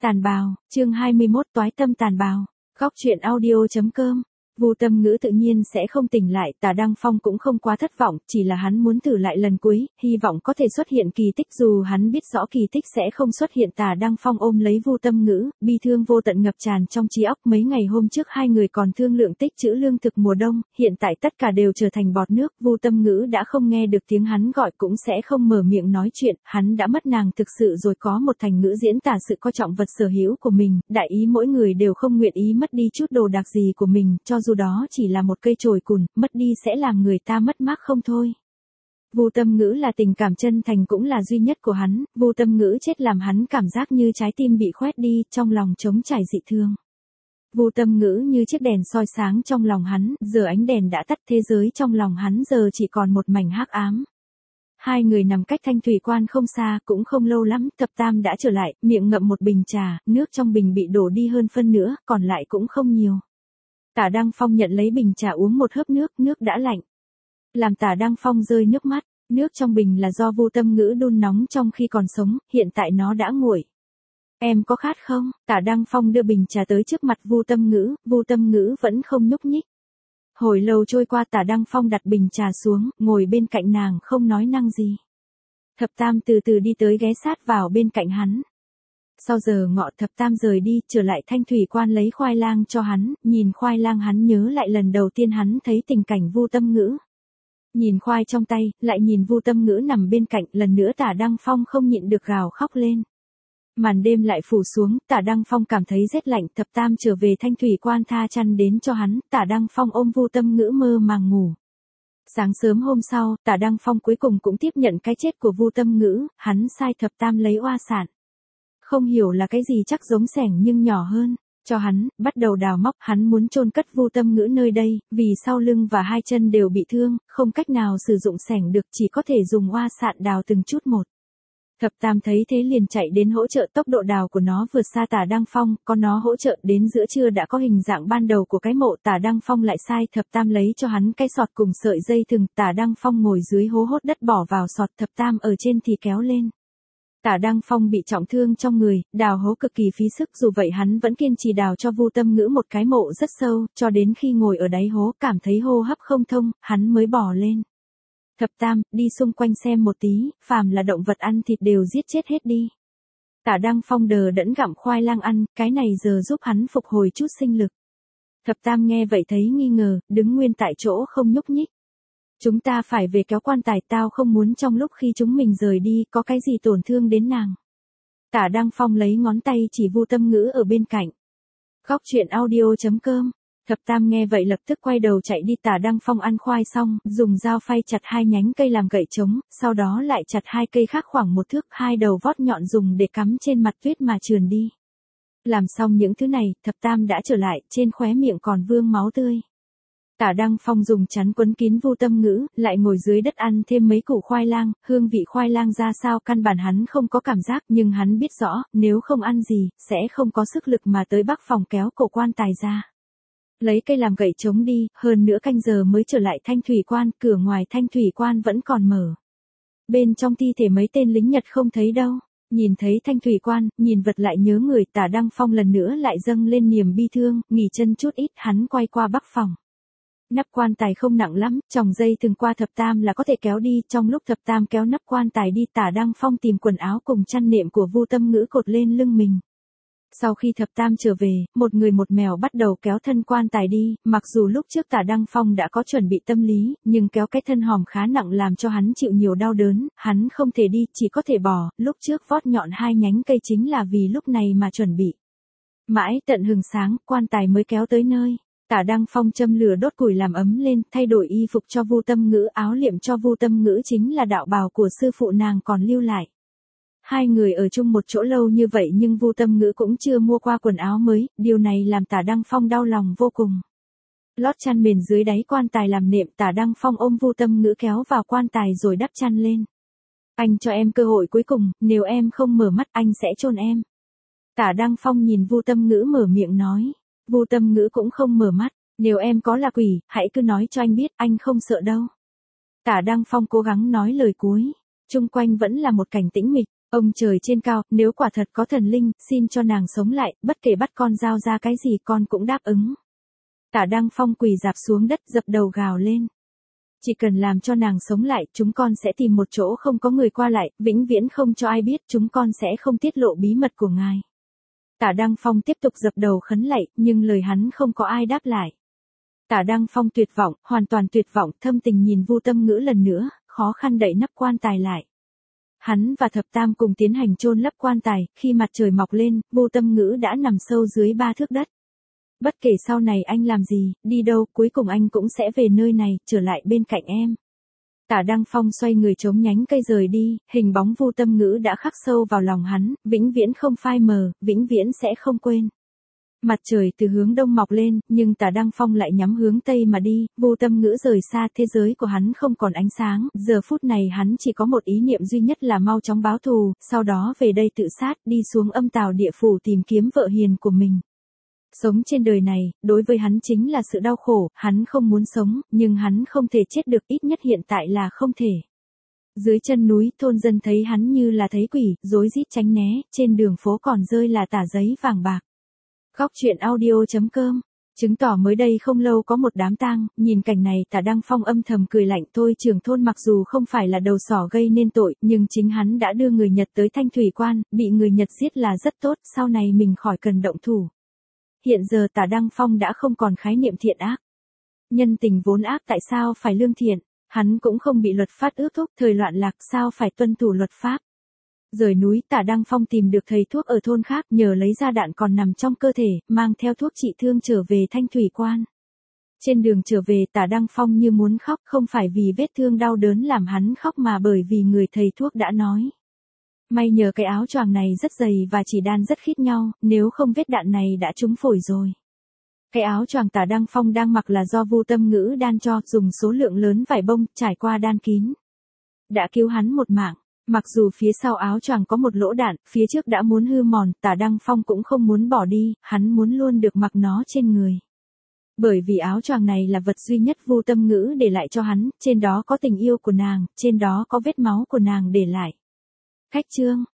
Tàn bào, chương 21 toái tâm tàn bào. Góc truyện audio.com. Vu Tâm Ngữ tự nhiên sẽ không tỉnh lại, Tả Đăng Phong cũng không quá thất vọng, chỉ là hắn muốn thử lại lần cuối, hy vọng có thể xuất hiện kỳ tích, dù hắn biết rõ kỳ tích sẽ không xuất hiện. Tả Đăng Phong ôm lấy Vu Tâm Ngữ, bi thương vô tận ngập tràn trong trí óc. Mấy ngày hôm trước hai người còn thương lượng tích trữ lương thực mùa đông, hiện tại tất cả đều trở thành bọt nước. Vu Tâm Ngữ đã không nghe được tiếng hắn gọi, cũng sẽ không mở miệng nói chuyện, hắn đã mất nàng thực sự rồi. Có một thành ngữ diễn tả sự coi trọng vật sở hữu của mình, đại ý mỗi người đều không nguyện ý mất đi chút đồ đạc gì của mình, cho dù đó chỉ là một cây chồi cùn, mất đi sẽ làm người ta mất mát không thôi. Vu Tâm Ngữ là tình cảm chân thành, cũng là duy nhất của hắn. Vu Tâm Ngữ chết làm hắn cảm giác như trái tim bị khoét đi, trong lòng trống trải dị thương. Vu Tâm Ngữ như chiếc đèn soi sáng trong lòng hắn, giờ ánh đèn đã tắt, thế giới trong lòng hắn giờ chỉ còn một mảnh hắc ám. Hai người nằm cách Thanh Thủy Quan không xa, cũng không lâu lắm, Thập Tam đã trở lại, miệng ngậm một bình trà, nước trong bình bị đổ đi hơn phân nữa, còn lại cũng không nhiều. Tả Đăng Phong nhận lấy bình trà uống một hớp nước, nước đã lạnh. Làm Tả Đăng Phong rơi nước mắt, nước trong bình là do Vu Tâm Ngữ đun nóng trong khi còn sống, hiện tại nó đã nguội. Em có khát không? Tả Đăng Phong đưa bình trà tới trước mặt Vu Tâm Ngữ vẫn không nhúc nhích. Hồi lâu trôi qua, Tả Đăng Phong đặt bình trà xuống, ngồi bên cạnh nàng không nói năng gì. Thập Tam từ từ đi tới, ghé sát vào bên cạnh hắn. Sau giờ ngọ, Thập Tam rời đi, trở lại Thanh Thủy Quan lấy khoai lang cho hắn, nhìn khoai lang hắn nhớ lại lần đầu tiên hắn thấy tình cảnh Vu Tâm Ngữ. Nhìn khoai trong tay, lại nhìn Vu Tâm Ngữ nằm bên cạnh, lần nữa Tả Đăng Phong không nhịn được gào khóc lên. Màn đêm lại phủ xuống, Tả Đăng Phong cảm thấy rét lạnh. Thập Tam trở về Thanh Thủy Quan tha chăn đến cho hắn, Tả Đăng Phong ôm Vu Tâm Ngữ mơ màng ngủ. Sáng sớm hôm sau, Tả Đăng Phong cuối cùng cũng tiếp nhận cái chết của Vu Tâm Ngữ, hắn sai Thập Tam lấy oa sản. Không hiểu là cái gì, chắc giống xẻng nhưng nhỏ hơn, cho hắn, bắt đầu đào móc. Hắn muốn chôn cất Vu Tâm Ngữ nơi đây, vì sau lưng và hai chân đều bị thương, không cách nào sử dụng xẻng được, chỉ có thể dùng oa sạn đào từng chút một. Thập Tam thấy thế liền chạy đến hỗ trợ, tốc độ đào của nó vượt xa Tả Đăng Phong, có nó hỗ trợ đến giữa trưa đã có hình dạng ban đầu của cái mộ. Tả Đăng Phong lại sai Thập Tam lấy cho hắn cái sọt cùng sợi dây thừng, Tả Đăng Phong ngồi dưới hố hốt đất bỏ vào sọt, Thập Tam ở trên thì kéo lên. Tả Đăng Phong bị trọng thương trong người, đào hố cực kỳ phí sức, dù vậy hắn vẫn kiên trì đào cho Vu Tâm Ngữ một cái mộ rất sâu, cho đến khi ngồi ở đáy hố cảm thấy hô hấp không thông, hắn mới bò lên. Thập Tam, đi xung quanh xem một tí, phàm là động vật ăn thịt đều giết chết hết đi. Tả Đăng Phong đờ đẫn gặm khoai lang ăn, cái này giờ giúp hắn phục hồi chút sinh lực. Thập Tam nghe vậy thấy nghi ngờ, đứng nguyên tại chỗ không nhúc nhích. Chúng ta phải về kéo quan tài, tao không muốn trong lúc khi chúng mình rời đi có cái gì tổn thương đến nàng. Tả Đăng Phong lấy ngón tay chỉ Vu Tâm Ngữ ở bên cạnh. Góc truyện audio.com. Thập Tam nghe vậy lập tức quay đầu chạy đi. Tả Đăng Phong ăn khoai xong, dùng dao phay chặt hai nhánh cây làm gậy trống, sau đó lại chặt hai cây khác khoảng một thước, hai đầu vót nhọn dùng để cắm trên mặt tuyết mà trườn đi. Làm xong những thứ này, Thập Tam đã trở lại, trên khóe miệng còn vương máu tươi. Tả Đăng Phong dùng chắn quấn kín Vu Tâm Ngữ, lại ngồi dưới đất ăn thêm mấy củ khoai lang, hương vị khoai lang ra sao căn bản hắn không có cảm giác, nhưng hắn biết rõ, nếu không ăn gì, sẽ không có sức lực mà tới bắc phòng kéo cổ quan tài ra. Lấy cây làm gậy chống đi, hơn nửa canh giờ mới trở lại Thanh Thủy Quan, cửa ngoài Thanh Thủy Quan vẫn còn mở. Bên trong thi thể mấy tên lính Nhật không thấy đâu. Nhìn thấy Thanh Thủy Quan, nhìn vật lại nhớ người, Tả Đăng Phong lần nữa lại dâng lên niềm bi thương, nghỉ chân chút ít, hắn quay qua bắc phòng. Nắp quan tài không nặng lắm, chòng dây thừng qua Thập Tam là có thể kéo đi. Trong lúc Thập Tam kéo nắp quan tài đi, Tả Đăng Phong tìm quần áo cùng chăn nệm của Vu Tâm Ngữ cột lên lưng mình. Sau khi Thập Tam trở về, một người một mèo bắt đầu kéo thân quan tài đi, mặc dù lúc trước Tả Đăng Phong đã có chuẩn bị tâm lý, nhưng kéo cái thân hòm khá nặng làm cho hắn chịu nhiều đau đớn, hắn không thể đi, chỉ có thể bò. Lúc trước vót nhọn hai nhánh cây chính là vì lúc này mà chuẩn bị. Mãi tận hừng sáng, quan tài mới kéo tới nơi. Tả Đăng Phong châm lửa đốt củi làm ấm lên, thay đổi y phục cho Vu Tâm Ngữ, áo liệm cho Vu Tâm Ngữ chính là đạo bào của sư phụ nàng còn lưu lại. Hai người ở chung một chỗ lâu như vậy nhưng Vu Tâm Ngữ cũng chưa mua qua quần áo mới, điều này làm Tả Đăng Phong đau lòng vô cùng. Lót chăn mền dưới đáy quan tài làm nệm, Tả Đăng Phong ôm Vu Tâm Ngữ kéo vào quan tài rồi đắp chăn lên. Anh cho em cơ hội cuối cùng, nếu em không mở mắt anh sẽ chôn em. Tả Đăng Phong nhìn Vu Tâm Ngữ mở miệng nói. Vu Tâm Ngữ cũng không mở mắt, nếu em có là quỷ, hãy cứ nói cho anh biết, anh không sợ đâu. Tả Đăng Phong cố gắng nói lời cuối, chung quanh vẫn là một cảnh tĩnh mịch. Ông trời trên cao, nếu quả thật có thần linh, xin cho nàng sống lại, bất kể bắt con giao ra cái gì con cũng đáp ứng. Tả Đăng Phong quỳ rạp xuống đất dập đầu gào lên. Chỉ cần làm cho nàng sống lại, chúng con sẽ tìm một chỗ không có người qua lại, vĩnh viễn không cho ai biết, chúng con sẽ không tiết lộ bí mật của ngài. Tả Đăng Phong tiếp tục dập đầu khấn lạy, nhưng lời hắn không có ai đáp lại. Tả Đăng Phong tuyệt vọng, hoàn toàn tuyệt vọng, thâm tình nhìn Vu Tâm Ngữ lần nữa, khó khăn đậy nắp quan tài lại. Hắn và Thập Tam cùng tiến hành chôn lấp quan tài, khi mặt trời mọc lên, Vu Tâm Ngữ đã nằm sâu dưới 3 thước đất. Bất kể sau này anh làm gì, đi đâu, cuối cùng anh cũng sẽ về nơi này, trở lại bên cạnh em. Tả Đăng Phong xoay người chống nhánh cây rời đi, hình bóng Vu Tâm Ngữ đã khắc sâu vào lòng hắn, vĩnh viễn không phai mờ, vĩnh viễn sẽ không quên. Mặt trời từ hướng đông mọc lên, nhưng Tả Đăng Phong lại nhắm hướng tây mà đi, Vu Tâm Ngữ rời xa, thế giới của hắn không còn ánh sáng, giờ phút này hắn chỉ có một ý niệm duy nhất là mau chóng báo thù, sau đó về đây tự sát, đi xuống âm tào địa phủ tìm kiếm vợ hiền của mình. Sống trên đời này, đối với hắn chính là sự đau khổ, hắn không muốn sống, nhưng hắn không thể chết được, ít nhất hiện tại là không thể. Dưới chân núi, thôn dân thấy hắn như là thấy quỷ, rối rít tránh né, trên đường phố còn rơi là tả giấy vàng bạc. Góc truyện audio.com, chứng tỏ mới đây không lâu có một đám tang, nhìn cảnh này Tả Đăng Phong âm thầm cười lạnh, thôi trưởng thôn mặc dù không phải là đầu sỏ gây nên tội, nhưng chính hắn đã đưa người Nhật tới Thanh Thủy Quan, bị người Nhật giết là rất tốt, sau này mình khỏi cần động thủ. Hiện giờ Tả Đăng Phong đã không còn khái niệm thiện ác. Nhân tình vốn ác, tại sao phải lương thiện, hắn cũng không bị luật pháp ước thúc, thời loạn lạc sao phải tuân thủ luật pháp. Rời núi, Tả Đăng Phong tìm được thầy thuốc ở thôn khác, nhờ lấy ra đạn còn nằm trong cơ thể, mang theo thuốc trị thương trở về Thanh Thủy Quan. Trên đường trở về, Tả Đăng Phong như muốn khóc, không phải vì vết thương đau đớn làm hắn khóc mà bởi vì người thầy thuốc đã nói. May nhờ cái áo choàng này rất dày và chỉ đan rất khít nhau, nếu không vết đạn này đã trúng phổi rồi. Cái áo choàng Tả Đăng Phong đang mặc là do Vu Tâm Ngữ đan cho, dùng số lượng lớn vải bông, trải qua đan kín. Đã cứu hắn một mạng. Mặc dù phía sau áo choàng có một lỗ đạn, phía trước đã muốn hư mòn, Tả Đăng Phong cũng không muốn bỏ đi, hắn muốn luôn được mặc nó trên người. Bởi vì áo choàng này là vật duy nhất Vu Tâm Ngữ để lại cho hắn, trên đó có tình yêu của nàng, trên đó có vết máu của nàng để lại. Khách chương